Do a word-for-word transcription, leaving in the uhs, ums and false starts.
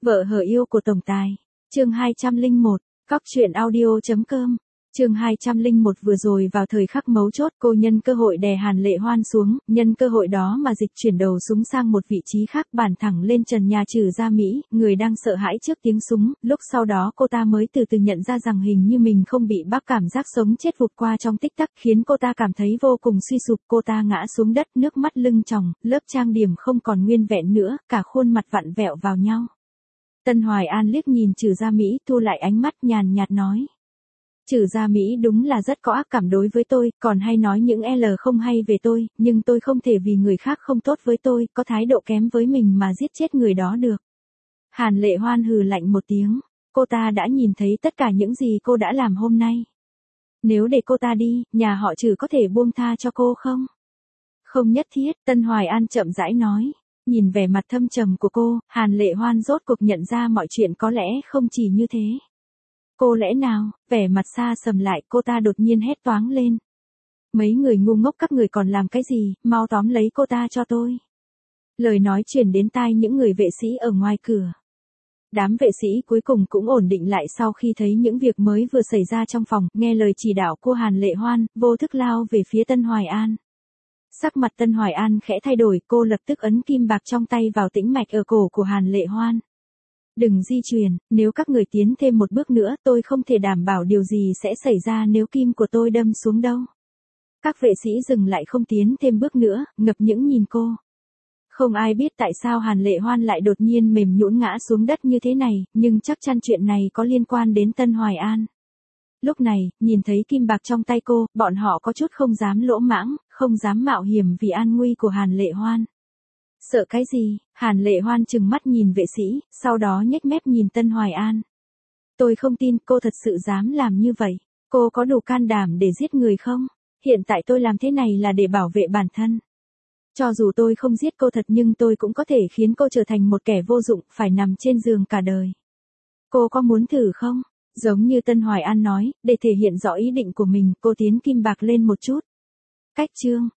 Vợ hờ yêu của tổng tài. Chương hai trăm lẻ một. Cóc truyện audio.com. Chương hai trăm lẻ một. Vừa rồi vào thời khắc mấu chốt, cô nhân cơ hội đè Hàn Lệ Hoan xuống, nhân cơ hội đó mà dịch chuyển đầu súng sang một vị trí khác, bàn thẳng lên trần nhà Trử Gia Mỹ, người đang sợ hãi trước tiếng súng. Lúc sau đó cô ta mới từ từ nhận ra rằng hình như mình không bị bác, cảm giác sống chết vụt qua trong tích tắc khiến cô ta cảm thấy vô cùng suy sụp. Cô ta ngã xuống đất, nước mắt lưng tròng, lớp trang điểm không còn nguyên vẹn nữa, cả khuôn mặt vặn vẹo vào nhau. Tân Hoài An liếc nhìn Trử Gia Mỹ, thu lại ánh mắt, nhàn nhạt nói: Trử Gia Mỹ đúng là rất có ác cảm đối với tôi, còn hay nói những L không hay về tôi, nhưng tôi không thể vì người khác không tốt với tôi, có thái độ kém với mình mà giết chết người đó được. Hàn Lệ Hoan hừ lạnh một tiếng, cô ta đã nhìn thấy tất cả những gì cô đã làm hôm nay. Nếu để cô ta đi, nhà họ Trử có thể buông tha cho cô không? Không nhất thiết, Tân Hoài An chậm rãi nói. Nhìn vẻ mặt thâm trầm của cô, Hàn Lệ Hoan rốt cuộc nhận ra mọi chuyện có lẽ không chỉ như thế. Cô lẽ nào, vẻ mặt xa sầm lại, cô ta đột nhiên hét toáng lên. Mấy người ngu ngốc các người còn làm cái gì, mau tóm lấy cô ta cho tôi. Lời nói truyền đến tai những người vệ sĩ ở ngoài cửa. Đám vệ sĩ cuối cùng cũng ổn định lại sau khi thấy những việc mới vừa xảy ra trong phòng, nghe lời chỉ đạo của Hàn Lệ Hoan, vô thức lao về phía Tân Hoài An. Sắc mặt Tân Hoài An khẽ thay đổi, cô lập tức ấn kim bạc trong tay vào tĩnh mạch ở cổ của Hàn Lệ Hoan. Đừng di chuyển, nếu các người tiến thêm một bước nữa, tôi không thể đảm bảo điều gì sẽ xảy ra nếu kim của tôi đâm xuống đâu. Các vệ sĩ dừng lại không tiến thêm bước nữa, ngập những nhìn cô. Không ai biết tại sao Hàn Lệ Hoan lại đột nhiên mềm nhũn ngã xuống đất như thế này, nhưng chắc chắn chuyện này có liên quan đến Tân Hoài An. Lúc này, nhìn thấy kim bạc trong tay cô, bọn họ có chút không dám lỗ mãng, không dám mạo hiểm vì an nguy của Hàn Lệ Hoan. Sợ cái gì? Hàn Lệ Hoan trừng mắt nhìn vệ sĩ, sau đó nhếch mép nhìn Tân Hoài An. Tôi không tin cô thật sự dám làm như vậy. Cô có đủ can đảm để giết người không? Hiện tại tôi làm thế này là để bảo vệ bản thân. Cho dù tôi không giết cô thật nhưng tôi cũng có thể khiến cô trở thành một kẻ vô dụng, phải nằm trên giường cả đời. Cô có muốn thử không? Giống như Tân Hoài An nói, để thể hiện rõ ý định của mình, cô tiến kim bạc lên một chút. Cách chương,